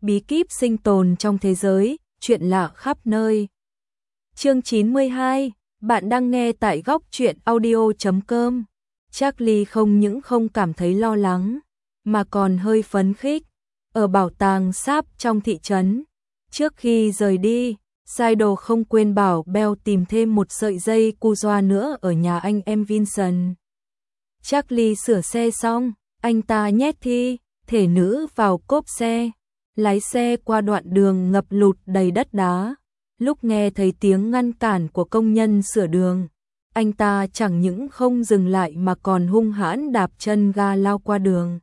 bí kíp sinh tồn trong thế giới, chuyện lạ khắp nơi. Chương 92, bạn đang nghe tại góc truyện audio.com. Charlie không những không cảm thấy lo lắng, mà còn hơi phấn khích. Ở bảo tàng sáp trong thị trấn, trước khi rời đi, Sido không quên bảo Bell tìm thêm một sợi dây cu doa nữa ở nhà anh em Vincent. Charlie sửa xe xong, anh ta nhét thi thể nữ vào cốp xe, lái xe qua đoạn đường ngập lụt đầy đất đá. Lúc nghe thấy tiếng ngăn cản của công nhân sửa đường, anh ta chẳng những không dừng lại mà còn hung hãn đạp chân ga lao qua đường.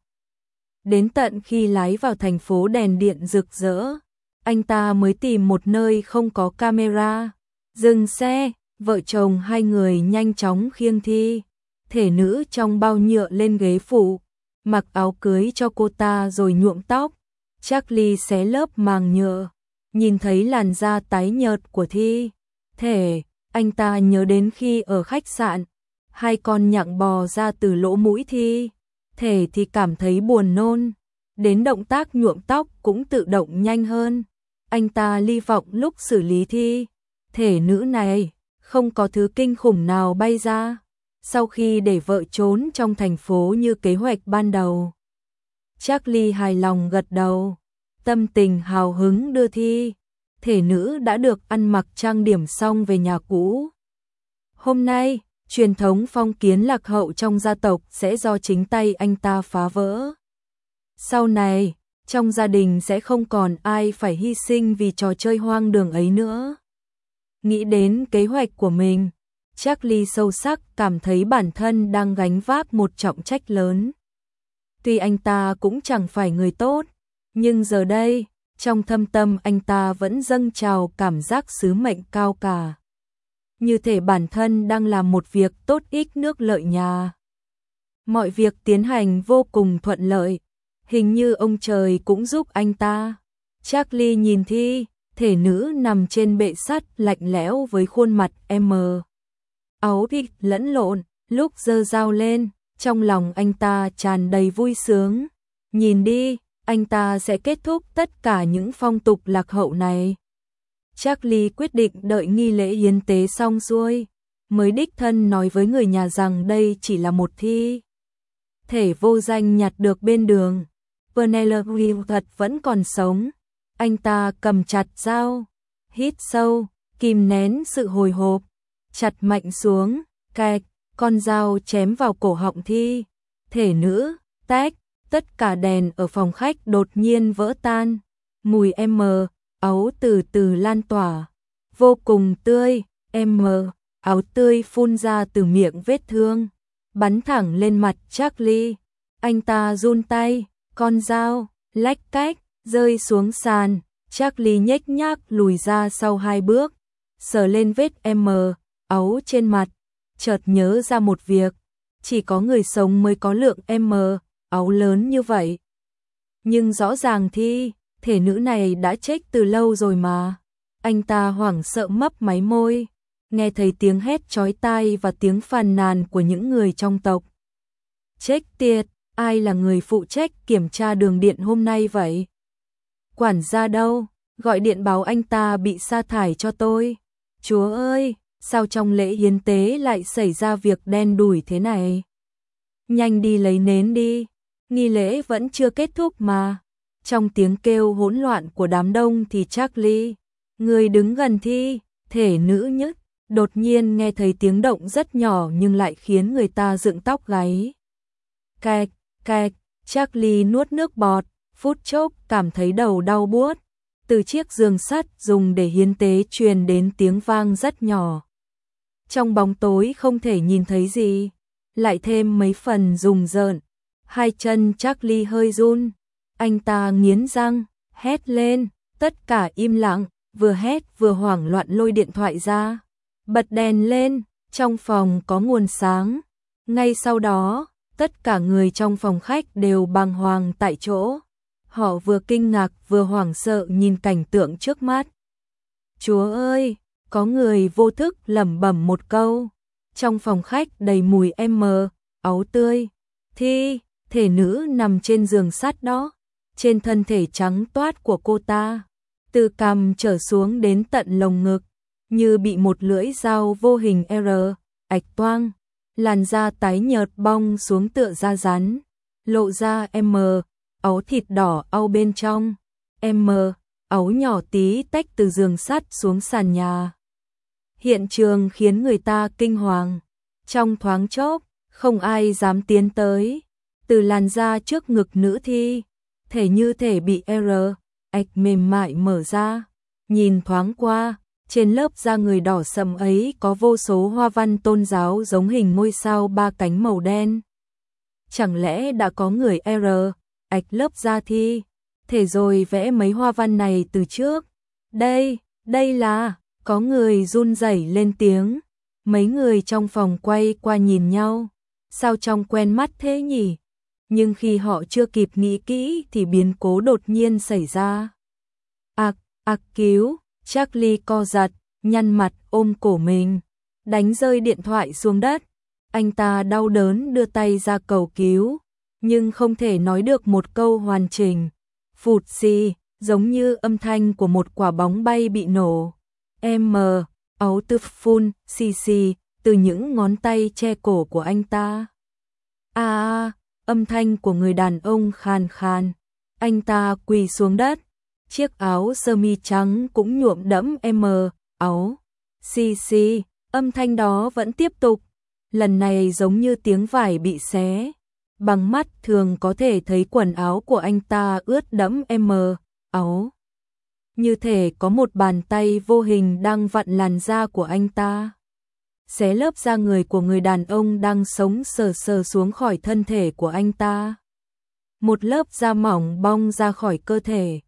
Đến tận khi lái vào thành phố đèn điện rực rỡ, anh ta mới tìm một nơi không có camera, dừng xe, vợ chồng hai người nhanh chóng khiêng thi thể nữ trong bao nhựa lên ghế phụ, mặc áo cưới cho cô ta rồi nhuộm tóc. Charlie xé lớp màng nhựa, nhìn thấy làn da tái nhợt của thi thể, anh ta nhớ đến khi ở khách sạn, hai con nhặng bò ra từ lỗ mũi thi thể thì cảm thấy buồn nôn, đến động tác nhuộm tóc cũng tự động nhanh hơn. Anh ta hy vọng lúc xử lý thi thể nữ này không có thứ kinh khủng nào bay ra. Sau khi để vợ trốn trong thành phố như kế hoạch ban đầu, Charlie hài lòng gật đầu, tâm tình hào hứng đưa thi thể nữ đã được ăn mặc trang điểm xong về nhà cũ. Hôm nay, truyền thống phong kiến lạc hậu trong gia tộc sẽ do chính tay anh ta phá vỡ. Sau này, trong gia đình sẽ không còn ai phải hy sinh vì trò chơi hoang đường ấy nữa. Nghĩ đến kế hoạch của mình, Charlie sâu sắc cảm thấy bản thân đang gánh vác một trọng trách lớn. Tuy anh ta cũng chẳng phải người tốt, nhưng giờ đây, trong thâm tâm anh ta vẫn dâng trào cảm giác sứ mệnh cao cả. Như thể bản thân đang làm một việc tốt ích nước lợi nhà. Mọi việc tiến hành vô cùng thuận lợi, hình như ông trời cũng giúp anh ta. Charlie nhìn thi thể nữ nằm trên bệ sắt lạnh lẽo với khuôn mặt áo thịt lẫn lộn, lúc giơ dao lên, trong lòng anh ta tràn đầy vui sướng. Nhìn đi, anh ta sẽ kết thúc tất cả những phong tục lạc hậu này. Charlie quyết định đợi nghi lễ hiến tế xong xuôi, mới đích thân nói với người nhà rằng đây chỉ là một thi thể vô danh nhặt được bên đường. Penelope thật vẫn còn sống. Anh ta cầm chặt dao, hít sâu, kìm nén sự hồi hộp, chặt mạnh xuống, cạch, con dao chém vào cổ họng thi thể nữ, tách, tất cả đèn ở phòng khách đột nhiên vỡ tan, mùi áo từ từ lan tỏa, vô cùng tươi, áo tươi phun ra từ miệng vết thương, bắn thẳng lên mặt Charlie. Anh ta run tay, con dao, lách cách, rơi xuống sàn. Charlie nhếch nhác lùi ra sau 2 bước, sờ lên vết áo trên mặt, chợt nhớ ra một việc, chỉ có người sống mới có lượng áo lớn như vậy. Nhưng rõ ràng thi thể nữ này đã chết từ lâu rồi mà. Anh ta hoảng sợ mấp máy môi, nghe thấy tiếng hét chói tai và tiếng phàn nàn của những người trong tộc. Chết tiệt, ai là người phụ trách kiểm tra đường điện hôm nay vậy? Quản gia đâu? Gọi điện báo anh ta bị sa thải cho tôi. Chúa ơi, sao trong lễ hiến tế lại xảy ra việc đen đủi thế này? Nhanh đi lấy nến đi, nghi lễ vẫn chưa kết thúc mà. Trong tiếng kêu hỗn loạn của đám đông thì Charlie, người đứng gần thi thể nữ nhất, đột nhiên nghe thấy tiếng động rất nhỏ nhưng lại khiến người ta dựng tóc gáy. Cạch, cạch, Charlie nuốt nước bọt, phút chốc cảm thấy đầu đau buốt. Từ chiếc giường sắt dùng để hiến tế truyền đến tiếng vang rất nhỏ. Trong bóng tối không thể nhìn thấy gì, lại thêm mấy phần rùng rợn. Hai chân Charlie hơi run, anh ta nghiến răng, hét lên, tất cả im lặng, vừa hét vừa hoảng loạn lôi điện thoại ra, bật đèn lên, trong phòng có nguồn sáng. Ngay sau đó, tất cả người trong phòng khách đều bàng hoàng tại chỗ. Họ vừa kinh ngạc vừa hoảng sợ nhìn cảnh tượng trước mắt. Chúa ơi, có người vô thức lẩm bẩm một câu. Trong phòng khách đầy mùi áo tươi, thi thể nữ nằm trên giường sắt đó. trên thân thể trắng toát của cô ta, từ cằm trở xuống đến tận lồng ngực, như bị một lưỡi dao vô hình ạch toang, làn da tái nhợt bong xuống tựa da rắn, lộ ra áo thịt đỏ au bên trong, áo nhỏ tí tách từ giường sắt xuống sàn nhà. Hiện trường khiến người ta kinh hoàng, trong thoáng chốc, không ai dám tiến tới, từ làn da trước ngực nữ thi, thể như thể bị ạch mềm mại mở ra, nhìn thoáng qua, trên lớp da người đỏ sậm ấy có vô số hoa văn tôn giáo giống hình ngôi sao ba cánh màu đen. Chẳng lẽ đã có người ạch lớp da thi, thể rồi vẽ mấy hoa văn này từ trước? Đây là, có người run rẩy lên tiếng, mấy người trong phòng quay qua nhìn nhau, sao trông quen mắt thế nhỉ? Nhưng khi họ chưa kịp nghĩ kỹ thì biến cố đột nhiên xảy ra. Cứu, Charlie co giật, nhăn mặt ôm cổ mình, đánh rơi điện thoại xuống đất. Anh ta đau đớn đưa tay ra cầu cứu, nhưng không thể nói được một câu hoàn chỉnh. Phụt xì, giống như âm thanh của một quả bóng bay bị nổ. Áo tư phun, xì, từ những ngón tay che cổ của anh ta. Âm thanh của người đàn ông khàn khàn. Anh ta quỳ xuống đất. Chiếc áo sơ mi trắng cũng nhuộm đẫm áo. Xì, âm thanh đó vẫn tiếp tục. Lần này giống như tiếng vải bị xé. Bằng mắt thường có thể thấy quần áo của anh ta ướt đẫm áo. Như thể có một bàn tay vô hình đang vặn làn da của anh ta. Xé lớp da người của người đàn ông đang sống sờ xuống khỏi thân thể của anh ta. Một lớp da mỏng bong ra khỏi cơ thể.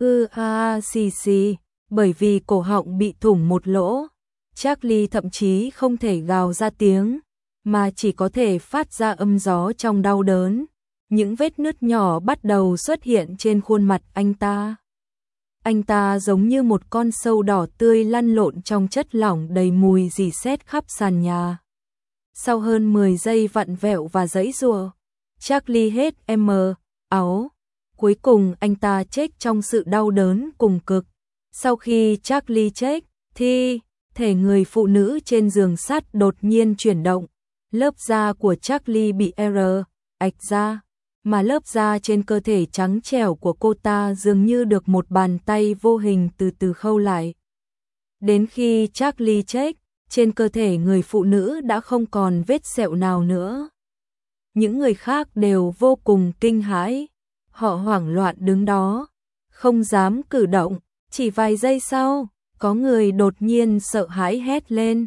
Xì, bởi vì cổ họng bị thủng một lỗ. Charlie thậm chí không thể gào ra tiếng, mà chỉ có thể phát ra âm gió trong đau đớn. Những vết nứt nhỏ bắt đầu xuất hiện trên khuôn mặt anh ta. Anh ta giống như một con sâu đỏ tươi lăn lộn trong chất lỏng đầy mùi rỉ sét khắp sàn nhà. Sau hơn 10 giây vặn vẹo và giãy giụa, Charlie hết áo. Cuối cùng anh ta chết trong sự đau đớn cùng cực. Sau khi Charlie chết, thì thể người phụ nữ trên giường sắt đột nhiên chuyển động. Lớp da của Charlie bị ạch ra, mà lớp da trên cơ thể trắng trẻo của cô ta dường như được một bàn tay vô hình từ từ khâu lại. Đến khi Charlie chết, trên cơ thể người phụ nữ đã không còn vết sẹo nào nữa. Những người khác đều vô cùng kinh hãi, họ hoảng loạn đứng đó, không dám cử động. Chỉ vài giây sau, có người đột nhiên sợ hãi hét lên.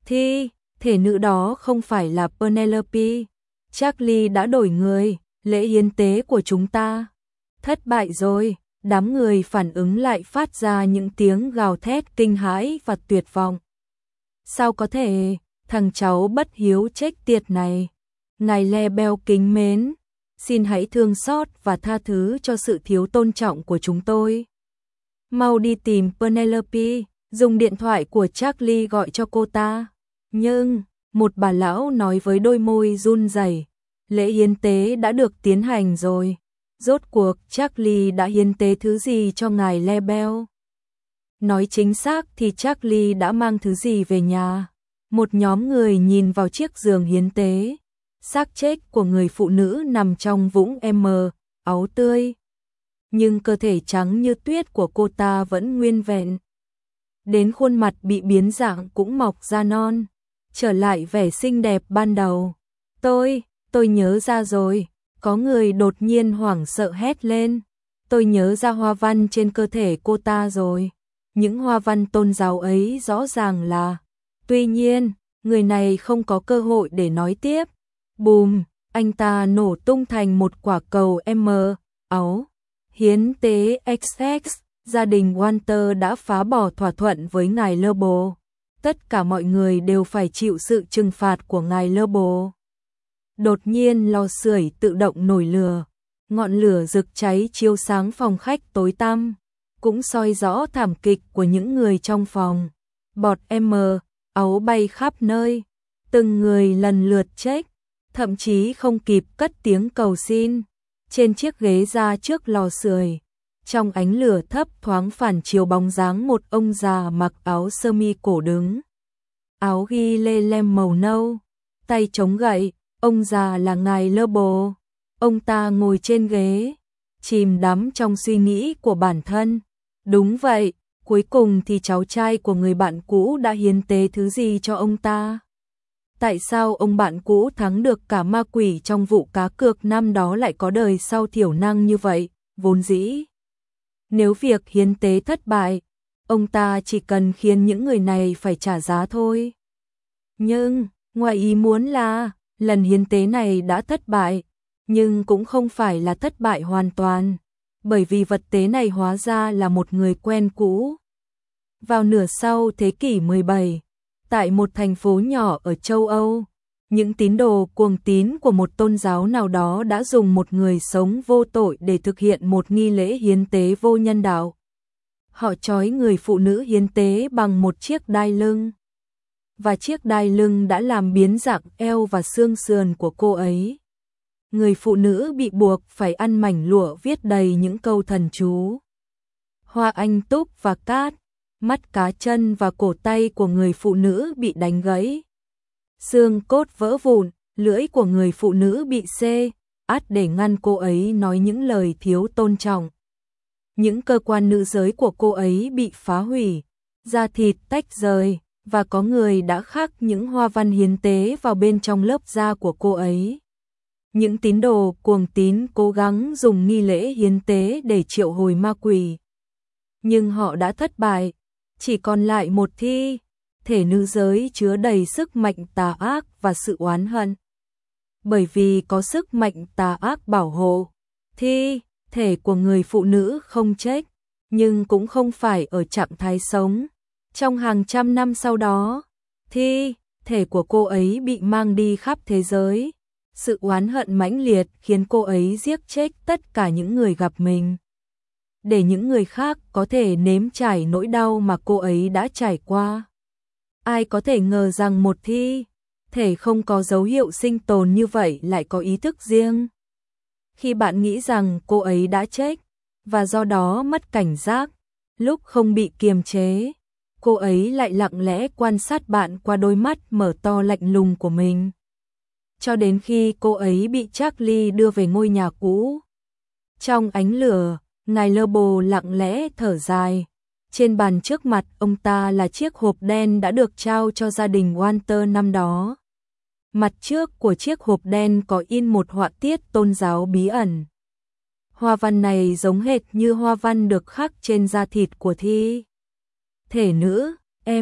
Thể nữ đó không phải là Penelope. Charlie đã đổi người, lễ hiến tế của chúng ta thất bại rồi. Đám người phản ứng lại phát ra những tiếng gào thét kinh hãi và tuyệt vọng. Sao có thể, thằng cháu bất hiếu chết tiệt này. Ngài Lebel kính mến, xin hãy thương xót và tha thứ cho sự thiếu tôn trọng của chúng tôi. Mau đi tìm Penelope, dùng điện thoại của Charlie gọi cho cô ta. Nhưng, một bà lão nói với đôi môi run rẩy, lễ hiến tế đã được tiến hành rồi. Rốt cuộc Charlie đã hiến tế thứ gì cho ngài Lebel? Nói chính xác thì Charlie đã mang thứ gì về nhà? Một nhóm người nhìn vào chiếc giường hiến tế. Xác chết của người phụ nữ nằm trong vũng áo tươi. Nhưng cơ thể trắng như tuyết của cô ta vẫn nguyên vẹn. Đến khuôn mặt bị biến dạng cũng mọc ra non, trở lại vẻ xinh đẹp ban đầu. Tôi nhớ ra rồi, có người đột nhiên hoảng sợ hét lên. Tôi nhớ ra hoa văn trên cơ thể cô ta rồi. Những hoa văn tôn giáo ấy rõ ràng là... Tuy nhiên, người này không có cơ hội để nói tiếp. Bùm, anh ta nổ tung thành một quả cầu áo. Hiến tế XX, gia đình Walter đã phá bỏ thỏa thuận với ngài Lebel. Tất cả mọi người đều phải chịu sự trừng phạt của ngài Lebel. Đột nhiên lò sưởi tự động nổi lửa, ngọn lửa rực cháy chiếu sáng phòng khách tối tăm, cũng soi rõ thảm kịch của những người trong phòng. Bọt áo bay khắp nơi, từng người lần lượt chết, thậm chí không kịp cất tiếng cầu xin. Trên chiếc ghế ra trước lò sưởi, trong ánh lửa thấp thoáng phản chiếu bóng dáng một ông già mặc áo sơ mi cổ đứng. Áo ghi lê lem màu nâu, tay chống gậy, ông già là ngài Lơ Bồ. Ông ta ngồi trên ghế, chìm đắm trong suy nghĩ của bản thân. Đúng vậy, cuối cùng thì cháu trai của người bạn cũ đã hiến tế thứ gì cho ông ta? Tại sao ông bạn cũ thắng được cả ma quỷ trong vụ cá cược năm đó lại có đời sau thiểu năng như vậy? Vốn dĩ, nếu việc hiến tế thất bại, ông ta chỉ cần khiến những người này phải trả giá thôi. Nhưng, ngoài ý muốn là, lần hiến tế này đã thất bại, nhưng cũng không phải là thất bại hoàn toàn, bởi vì vật tế này hóa ra là một người quen cũ. Vào nửa sau thế kỷ 17, tại một thành phố nhỏ ở châu Âu, những tín đồ cuồng tín của một tôn giáo nào đó đã dùng một người sống vô tội để thực hiện một nghi lễ hiến tế vô nhân đạo. Họ trói người phụ nữ hiến tế bằng một chiếc đai lưng, và chiếc đai lưng đã làm biến dạng eo và xương sườn của cô ấy. Người phụ nữ bị buộc phải ăn mảnh lụa viết đầy những câu thần chú. Hoa anh túc và cát, mắt cá chân và cổ tay của người phụ nữ bị đánh gãy. Xương cốt vỡ vụn, lưỡi của người phụ nữ bị xê, át để ngăn cô ấy nói những lời thiếu tôn trọng. Những cơ quan nữ giới của cô ấy bị phá hủy, da thịt tách rời, và có người đã khắc những hoa văn hiến tế vào bên trong lớp da của cô ấy. Những tín đồ cuồng tín cố gắng dùng nghi lễ hiến tế để triệu hồi ma quỷ. Nhưng họ đã thất bại, chỉ còn lại một thi thể nữ giới chứa đầy sức mạnh tà ác và sự oán hận. Bởi vì có sức mạnh tà ác bảo hộ, thi thể của người phụ nữ không chết, nhưng cũng không phải ở trạng thái sống. Trong hàng trăm năm sau đó, thi thể của cô ấy bị mang đi khắp thế giới. Sự oán hận mãnh liệt khiến cô ấy giết chết tất cả những người gặp mình, để những người khác có thể nếm trải nỗi đau mà cô ấy đã trải qua. Ai có thể ngờ rằng một thi thể không có dấu hiệu sinh tồn như vậy lại có ý thức riêng. Khi bạn nghĩ rằng cô ấy đã chết, và do đó mất cảnh giác, lúc không bị kiềm chế, cô ấy lại lặng lẽ quan sát bạn qua đôi mắt mở to lạnh lùng của mình. Cho đến khi cô ấy bị Charlie đưa về ngôi nhà cũ. Trong ánh lửa, ngài Lơ Bồ lặng lẽ thở dài. Trên bàn trước mặt ông ta là chiếc hộp đen đã được trao cho gia đình Walter năm đó. Mặt trước của chiếc hộp đen có in một họa tiết tôn giáo bí ẩn. Hoa văn này giống hệt như hoa văn được khắc trên da thịt của thi thể nữ,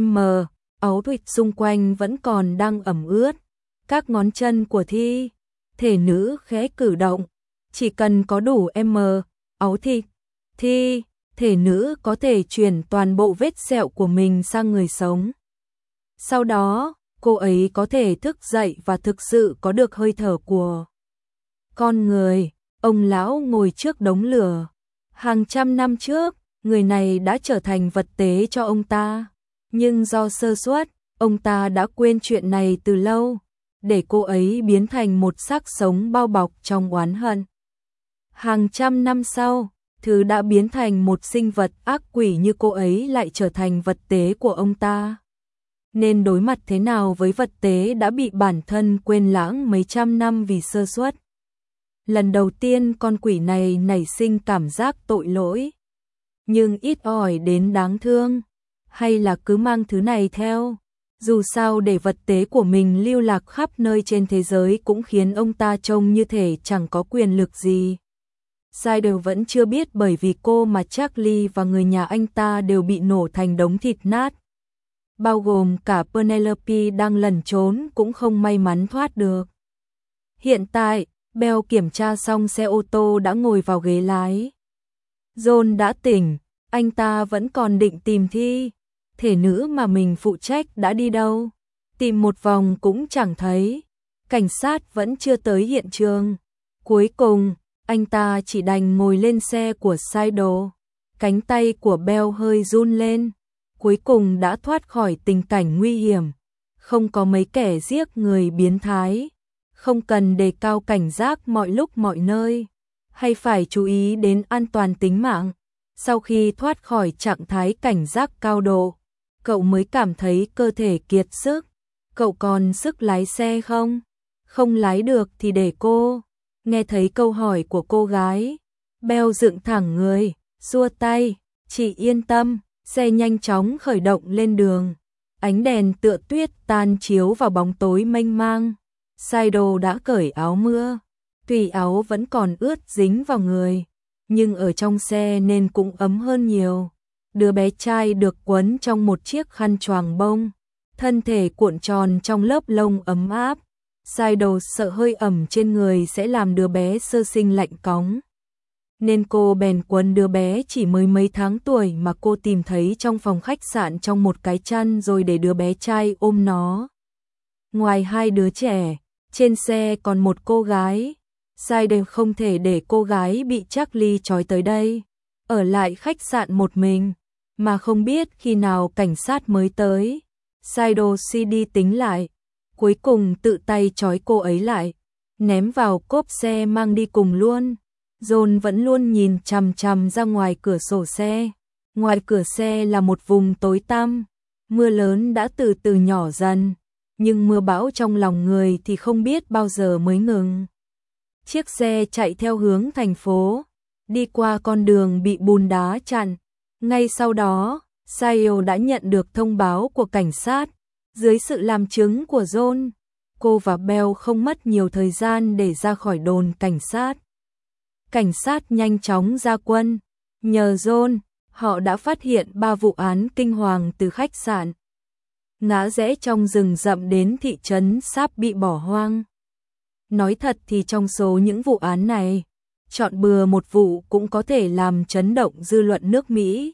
áo thịt xung quanh vẫn còn đang ẩm ướt. Các ngón chân của thi thể nữ khẽ cử động, chỉ cần có đủ áo thịt, thi thể nữ có thể chuyển toàn bộ vết sẹo của mình sang người sống. Sau đó, cô ấy có thể thức dậy và thực sự có được hơi thở của con người. Ông lão ngồi trước đống lửa. Hàng trăm năm trước, người này đã trở thành vật tế cho ông ta. Nhưng do sơ suất, ông ta đã quên chuyện này từ lâu, để cô ấy biến thành một xác sống bao bọc trong oán hận. Hàng trăm năm sau, thứ đã biến thành một sinh vật ác quỷ như cô ấy lại trở thành vật tế của ông ta. Nên đối mặt thế nào với vật tế đã bị bản thân quên lãng mấy trăm năm vì sơ suất? Lần đầu tiên con quỷ này nảy sinh cảm giác tội lỗi, nhưng ít ỏi đến đáng thương, hay là cứ mang thứ này theo. Dù sao để vật tế của mình lưu lạc khắp nơi trên thế giới cũng khiến ông ta trông như thể chẳng có quyền lực gì. Sider vẫn chưa biết bởi vì cô mà Charlie và người nhà anh ta đều bị nổ thành đống thịt nát. Bao gồm cả Penelope đang lẩn trốn cũng không may mắn thoát được. Hiện tại, Bell kiểm tra xong xe ô tô đã ngồi vào ghế lái. John đã tỉnh, anh ta vẫn còn định tìm thi thể nữ mà mình phụ trách đã đi đâu. Tìm một vòng cũng chẳng thấy. Cảnh sát vẫn chưa tới hiện trường. Cuối cùng, anh ta chỉ đành ngồi lên xe của Sider. Cánh tay của Bell hơi run lên. Cuối cùng đã thoát khỏi tình cảnh nguy hiểm. Không có mấy kẻ giết người biến thái. Không cần đề cao cảnh giác mọi lúc mọi nơi. hay phải chú ý đến an toàn tính mạng. Sau khi thoát khỏi trạng thái cảnh giác cao độ, cậu mới cảm thấy cơ thể kiệt sức. Cậu còn sức lái xe không? Không lái được thì để cô. Nghe thấy câu hỏi của cô gái, Bell dựng thẳng người, xua tay, chị yên tâm. Xe nhanh chóng khởi động lên đường. Ánh đèn tựa tuyết tan chiếu vào bóng tối mênh mang. Saido đã cởi áo mưa, tuy áo vẫn còn ướt dính vào người, nhưng ở trong xe nên cũng ấm hơn nhiều. Đứa bé trai được quấn trong một chiếc khăn choàng bông, thân thể cuộn tròn trong lớp lông ấm áp. Saido sợ hơi ẩm trên người sẽ làm đứa bé sơ sinh lạnh cóng, nên cô bèn quấn đứa bé chỉ mới mấy tháng tuổi mà cô tìm thấy trong phòng khách sạn trong một cái chăn, rồi để đứa bé trai ôm nó. Ngoài hai đứa trẻ, trên xe còn một cô gái. Saido không thể để cô gái bị Charlie trói tới đây, ở lại khách sạn một mình, mà không biết khi nào cảnh sát mới tới. Saido suy đi tính lại, cuối cùng tự tay trói cô ấy lại, ném vào cốp xe mang đi cùng luôn. John vẫn luôn nhìn chằm chằm ra ngoài cửa sổ xe. Ngoài cửa xe là một vùng tối tăm, mưa lớn đã từ từ nhỏ dần, nhưng mưa bão trong lòng người thì không biết bao giờ mới ngừng. Chiếc xe chạy theo hướng thành phố, đi qua con đường bị bùn đá chặn. Ngay sau đó, Sayo đã nhận được thông báo của cảnh sát. Dưới sự làm chứng của John, cô và Bell không mất nhiều thời gian để ra khỏi đồn cảnh sát. Cảnh sát nhanh chóng ra quân. Nhờ John, họ đã phát hiện 3 vụ án kinh hoàng từ khách sạn ngã rẽ trong rừng rậm đến thị trấn sắp bị bỏ hoang. Nói thật thì trong số những vụ án này, chọn bừa một vụ cũng có thể làm chấn động dư luận nước Mỹ.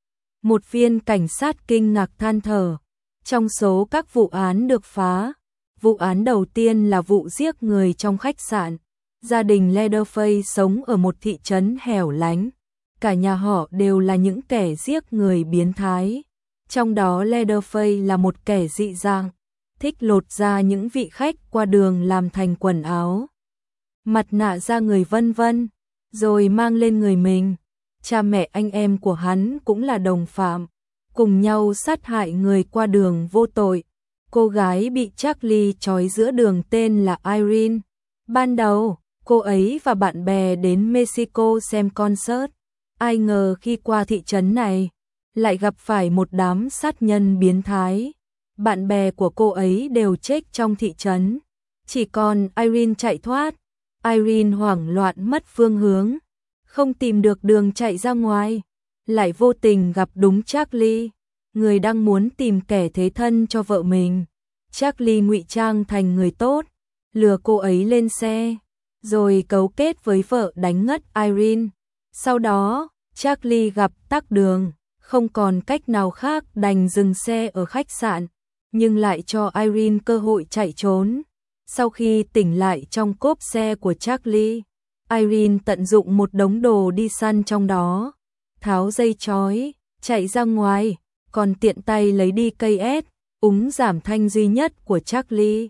Một viên cảnh sát kinh ngạc than thở, trong số các vụ án được phá, vụ án đầu tiên là vụ giết người trong khách sạn. Gia đình Leatherface sống ở một thị trấn hẻo lánh. Cả nhà họ đều là những kẻ giết người biến thái. Trong đó Leatherface là một kẻ dị dạng, thích lột ra những vị khách qua đường làm thành quần áo, mặt nạ da người vân vân, rồi mang lên người mình. Cha mẹ anh em của hắn cũng là đồng phạm, cùng nhau sát hại người qua đường vô tội. Cô gái bị Charlie trói giữa đường tên là Irene. Ban đầu, cô ấy và bạn bè đến Mexico xem concert. Ai ngờ khi qua thị trấn này, lại gặp phải một đám sát nhân biến thái. Bạn bè của cô ấy đều chết trong thị trấn, chỉ còn Irene chạy thoát. Irene hoảng loạn mất phương hướng, không tìm được đường chạy ra ngoài, lại vô tình gặp đúng Charlie, người đang muốn tìm kẻ thế thân cho vợ mình. Charlie ngụy trang thành người tốt, lừa cô ấy lên xe, rồi cấu kết với vợ đánh ngất Irene. Sau đó, Charlie gặp tắc đường, không còn cách nào khác đành dừng xe ở khách sạn, nhưng lại cho Irene cơ hội chạy trốn. Sau khi tỉnh lại trong cốp xe của Charlie, Irene tận dụng một đống đồ đi săn trong đó, tháo dây trói, chạy ra ngoài, còn tiện tay lấy đi cây ép, úng giảm thanh duy nhất của Charlie.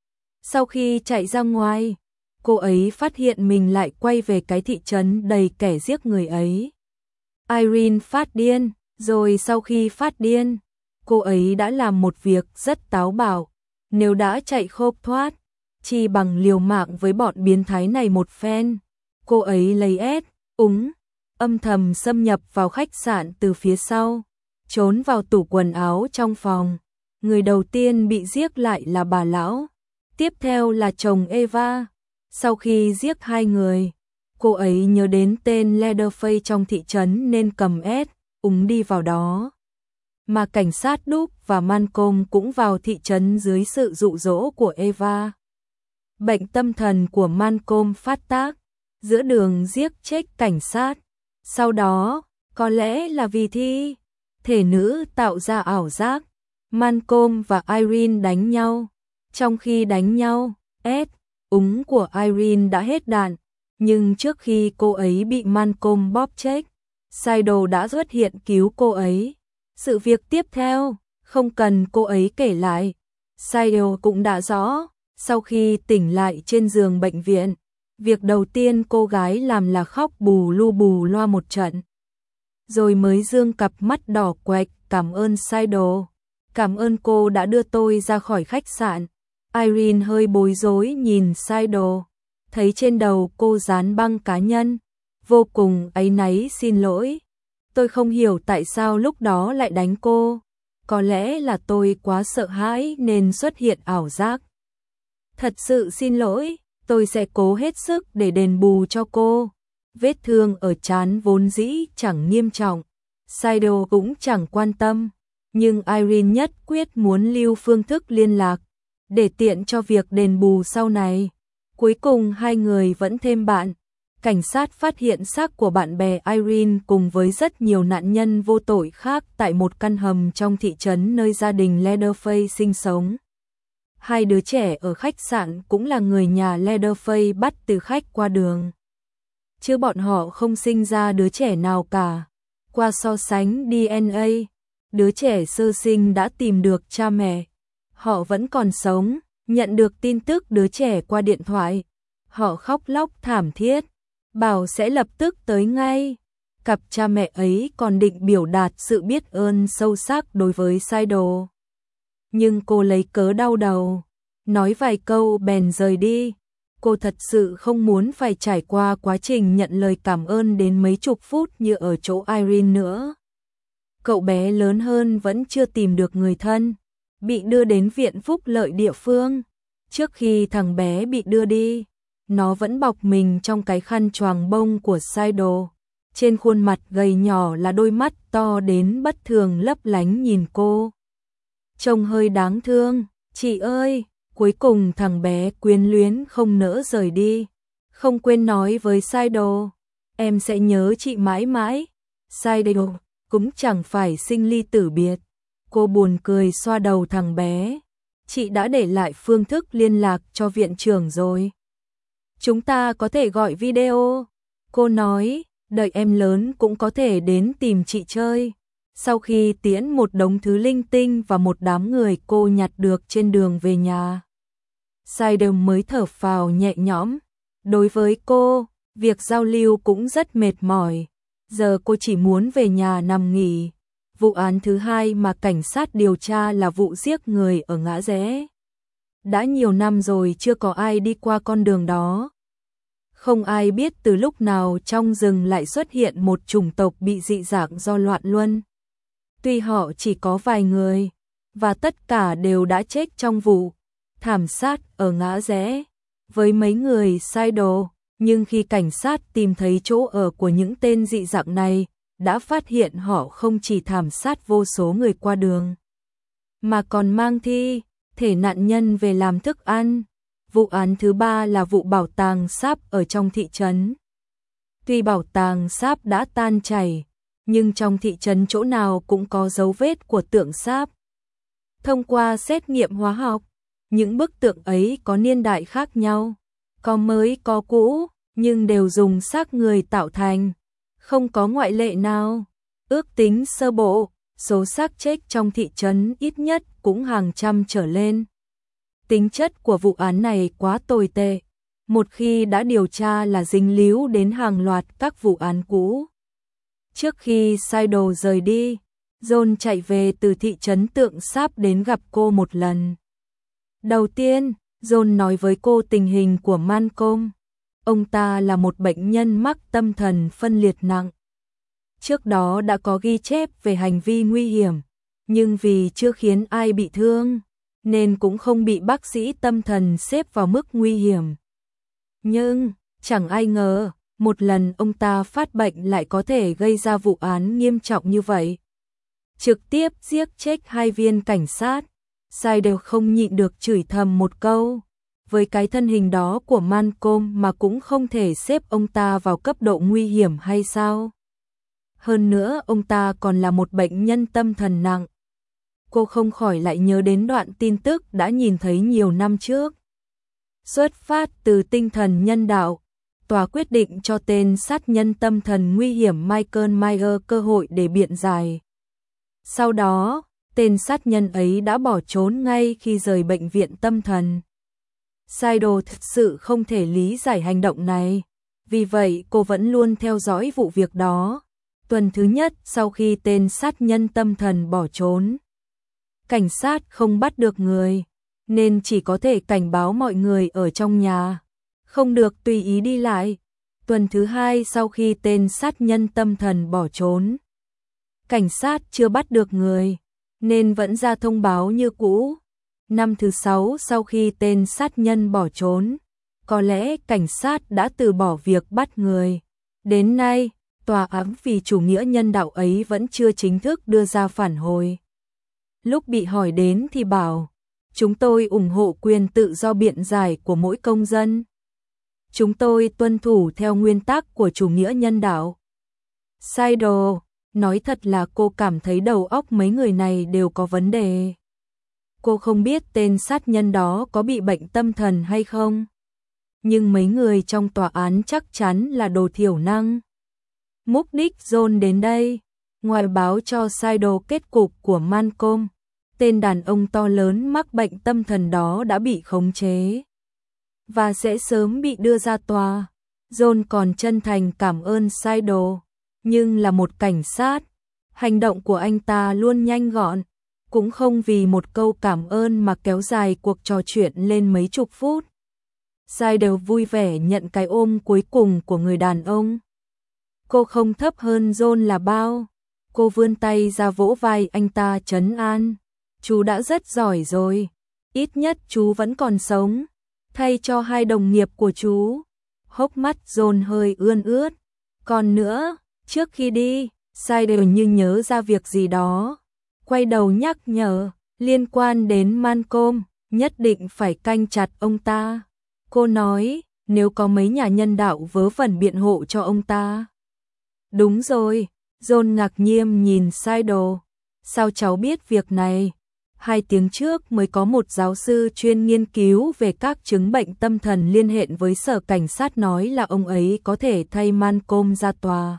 Sau khi chạy ra ngoài, cô ấy phát hiện mình lại quay về cái thị trấn đầy kẻ giết người ấy. Irene phát điên, rồi sau khi phát điên, cô ấy đã làm một việc rất táo bạo. Nếu đã chạy khốp thoát, chi bằng liều mạng với bọn biến thái này một phen. Cô ấy lấy ép, úng, âm thầm xâm nhập vào khách sạn từ phía sau, trốn vào tủ quần áo trong phòng. Người đầu tiên bị giết lại là bà lão, tiếp theo là chồng Eva. Sau khi giết hai người, cô ấy nhớ đến tên Leatherface trong thị trấn nên cầm ép, úng đi vào đó. Mà cảnh sát Duke và Malcolm cũng vào thị trấn dưới sự dụ dỗ của Eva. Bệnh tâm thần của Malcolm phát tác, giữa đường giết chết cảnh sát. Sau đó, có lẽ là vì thi thể nữ tạo ra ảo giác, Malcolm và Irene đánh nhau. Trong khi đánh nhau, úng của Irene đã hết đạn, nhưng trước khi cô ấy bị Malcolm bóp chết, Saido đã xuất hiện cứu cô ấy. Sự việc tiếp theo, không cần cô ấy kể lại, Saido cũng đã rõ. Sau khi tỉnh lại trên giường bệnh viện, Việc đầu tiên cô gái làm là khóc bù loa một trận. Rồi mới dương cặp mắt đỏ quạch, cảm ơn Saido. Cảm ơn cô đã đưa tôi ra khỏi khách sạn. Irene hơi bối rối nhìn Saido. Thấy trên đầu cô dán băng cá nhân. Vô cùng áy náy xin lỗi. Tôi không hiểu tại sao lúc đó lại đánh cô. Có lẽ là tôi quá sợ hãi nên xuất hiện ảo giác. Thật sự xin lỗi, tôi sẽ cố hết sức để đền bù cho cô. Vết thương ở trán vốn dĩ chẳng nghiêm trọng. Saido cũng chẳng quan tâm. Nhưng Irene nhất quyết muốn lưu phương thức liên lạc. Để tiện cho việc đền bù sau này. Cuối cùng hai người vẫn thêm bạn. Cảnh sát phát hiện xác của bạn bè Irene cùng với rất nhiều nạn nhân vô tội khác tại một căn hầm trong thị trấn nơi gia đình Leatherface sinh sống. Hai đứa trẻ ở khách sạn cũng là người nhà Leatherface bắt từ khách qua đường. Chứ bọn họ không sinh ra đứa trẻ nào cả. Qua so sánh DNA, đứa trẻ sơ sinh đã tìm được cha mẹ. Họ vẫn còn sống, nhận được tin tức đứa trẻ qua điện thoại. Họ khóc lóc thảm thiết, bảo sẽ lập tức tới ngay. Cặp cha mẹ ấy còn định biểu đạt sự biết ơn sâu sắc đối với Saido. Nhưng cô lấy cớ đau đầu, nói vài câu bèn rời đi. Cô thật sự không muốn phải trải qua quá trình nhận lời cảm ơn đến mấy chục phút như ở chỗ Irene nữa. Cậu bé lớn hơn vẫn chưa tìm được người thân, bị đưa đến viện phúc lợi địa phương. Trước khi thằng bé bị đưa đi, nó vẫn bọc mình trong cái khăn choàng bông của Saido. Trên khuôn mặt gầy nhỏ là đôi mắt to đến bất thường lấp lánh nhìn cô. Trông hơi đáng thương, chị ơi. Cuối cùng thằng bé quyến luyến không nỡ rời đi, không quên nói với Saido, em sẽ nhớ chị mãi mãi. Saido cũng chẳng phải sinh ly tử biệt. Cô buồn cười xoa đầu thằng bé, chị đã để lại phương thức liên lạc cho viện trưởng rồi. Chúng ta có thể gọi video. Cô nói, đợi em lớn cũng có thể đến tìm chị chơi. Sau khi tiễn một đống thứ linh tinh và một đám người cô nhặt được trên đường về nhà, Saido mới thở phào nhẹ nhõm. Đối với cô, việc giao lưu cũng rất mệt mỏi. Giờ cô chỉ muốn về nhà nằm nghỉ. Vụ án thứ hai mà cảnh sát điều tra là vụ giết người ở ngã rẽ. Đã nhiều năm rồi chưa có ai đi qua con đường đó. Không ai biết từ lúc nào trong rừng lại xuất hiện một chủng tộc bị dị dạng do loạn luân. Tuy họ chỉ có vài người, và tất cả đều đã chết trong vụ thảm sát ở ngã rẽ với mấy người Saido, nhưng khi cảnh sát tìm thấy chỗ ở của những tên dị dạng này, đã phát hiện họ không chỉ thảm sát vô số người qua đường, mà còn mang thi thể nạn nhân về làm thức ăn. Vụ án thứ ba là vụ bảo tàng sáp ở trong thị trấn. Tuy bảo tàng sáp đã tan chảy, nhưng trong thị trấn chỗ nào cũng có dấu vết của tượng sáp. Thông qua xét nghiệm hóa học, những bức tượng ấy có niên đại khác nhau, có mới có cũ, nhưng đều dùng xác người tạo thành, không có ngoại lệ nào. Ước tính sơ bộ, số xác chết trong thị trấn ít nhất cũng hàng trăm trở lên. Tính chất của vụ án này quá tồi tệ, một khi đã điều tra là dính líu đến hàng loạt các vụ án cũ. Trước khi Saido rời đi, John chạy về từ thị trấn tượng sáp đến gặp cô một lần. Đầu tiên, John nói với cô tình hình của Malcolm. Ông ta là một bệnh nhân mắc tâm thần phân liệt nặng. Trước đó đã có ghi chép về hành vi nguy hiểm, nhưng vì chưa khiến ai bị thương, nên cũng không bị bác sĩ tâm thần xếp vào mức nguy hiểm. Nhưng, chẳng ai ngờ, một lần ông ta phát bệnh lại có thể gây ra vụ án nghiêm trọng như vậy. Trực tiếp giết chết hai viên cảnh sát. Saido không nhịn được chửi thầm một câu. Với cái thân hình đó của Malcolm mà cũng không thể xếp ông ta vào cấp độ nguy hiểm hay sao? Hơn nữa ông ta còn là một bệnh nhân tâm thần nặng. Cô không khỏi lại nhớ đến đoạn tin tức đã nhìn thấy nhiều năm trước. Xuất phát từ tinh thần nhân đạo, tòa quyết định cho tên sát nhân tâm thần nguy hiểm Michael Myers cơ hội để biện giải. Sau đó, tên sát nhân ấy đã bỏ trốn ngay khi rời bệnh viện tâm thần. Saido thật sự không thể lý giải hành động này. Vì vậy cô vẫn luôn theo dõi vụ việc đó. Tuần thứ nhất sau khi tên sát nhân tâm thần bỏ trốn, cảnh sát không bắt được người, nên chỉ có thể cảnh báo mọi người ở trong nhà không được tùy ý đi lại. Tuần thứ hai sau khi tên sát nhân tâm thần bỏ trốn, cảnh sát chưa bắt được người, nên vẫn ra thông báo như cũ. Năm thứ sáu sau khi tên sát nhân bỏ trốn, có lẽ cảnh sát đã từ bỏ việc bắt người. Đến nay, tòa án vì chủ nghĩa nhân đạo ấy vẫn chưa chính thức đưa ra phản hồi. Lúc bị hỏi đến thì bảo, chúng tôi ủng hộ quyền tự do biện giải của mỗi công dân. Chúng tôi tuân thủ theo nguyên tắc của chủ nghĩa nhân đạo. Saido, nói thật là cô cảm thấy đầu óc mấy người này đều có vấn đề. Cô không biết tên sát nhân đó có bị bệnh tâm thần hay không. Nhưng mấy người trong tòa án chắc chắn là đồ thiểu năng. Mục đích John đến đây, ngoài báo cho Saido kết cục của Malcolm, tên đàn ông to lớn mắc bệnh tâm thần đó đã bị khống chế và sẽ sớm bị đưa ra tòa. John còn chân thành cảm ơn Saido, nhưng là một cảnh sát, hành động của anh ta luôn nhanh gọn, cũng không vì một câu cảm ơn mà kéo dài cuộc trò chuyện lên mấy chục phút. Saido vui vẻ nhận cái ôm cuối cùng của người đàn ông. Cô không thấp hơn John là bao. Cô vươn tay ra vỗ vai anh ta trấn an. Chú đã rất giỏi rồi. Ít nhất chú vẫn còn sống. Thay cho hai đồng nghiệp của chú. Hốc mắt John hơi ươn ướt. Còn nữa, trước khi đi, Saido như nhớ ra việc gì đó. Quay đầu nhắc nhở, liên quan đến Malcolm, nhất định phải canh chặt ông ta. Cô nói, nếu có mấy nhà nhân đạo vớ vẩn biện hộ cho ông ta. Đúng rồi, John ngạc nhiên nhìn Saido. Sao cháu biết việc này? 2 tiếng trước mới có một giáo sư chuyên nghiên cứu về các chứng bệnh tâm thần liên hệ với sở cảnh sát nói là ông ấy có thể thay Malcolm ra tòa.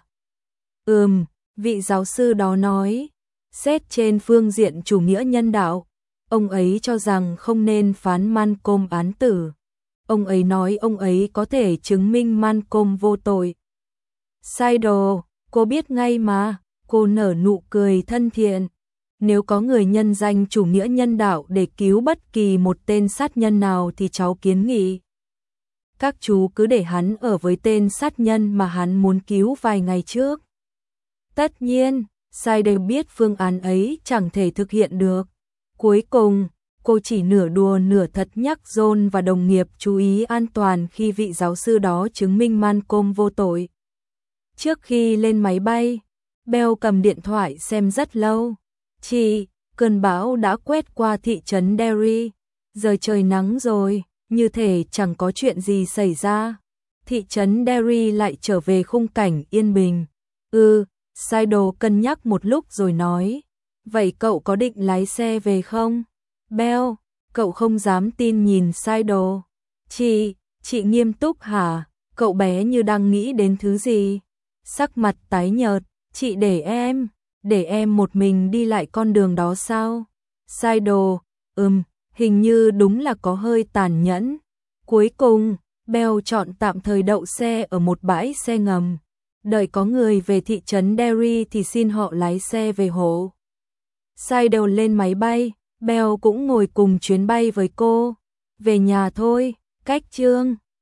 Vị giáo sư đó nói, xét trên phương diện chủ nghĩa nhân đạo, ông ấy cho rằng không nên phán Malcolm án tử. Ông ấy nói ông ấy có thể chứng minh Malcolm vô tội. Saido, cô biết ngay mà, cô nở nụ cười thân thiện. Nếu có người nhân danh chủ nghĩa nhân đạo để cứu bất kỳ một tên sát nhân nào thì cháu kiến nghị. Các chú cứ để hắn ở với tên sát nhân mà hắn muốn cứu vài ngày trước. Tất nhiên, Saido biết phương án ấy chẳng thể thực hiện được. Cuối cùng, cô chỉ nửa đùa nửa thật nhắc John và đồng nghiệp chú ý an toàn khi vị giáo sư đó chứng minh Malcolm vô tội. Trước khi lên máy bay, Bell cầm điện thoại xem rất lâu. Chị, cơn bão đã quét qua thị trấn Derry. Giờ trời nắng rồi, như thể chẳng có chuyện gì xảy ra. Thị trấn Derry lại trở về khung cảnh yên bình. Saido cân nhắc một lúc rồi nói. Vậy cậu có định lái xe về không? Bell, cậu không dám tin nhìn Saido. Chị nghiêm túc hả? Cậu bé như đang nghĩ đến thứ gì? Sắc mặt tái nhợt, chị để em một mình đi lại con đường đó sao? Saido, hình như đúng là có hơi tàn nhẫn. Cuối cùng, Bell chọn tạm thời đậu xe ở một bãi xe ngầm. Đợi có người về thị trấn Derry thì xin họ lái xe về hộ. Saido lên máy bay, Bell cũng ngồi cùng chuyến bay với cô. Về nhà thôi, cách chương.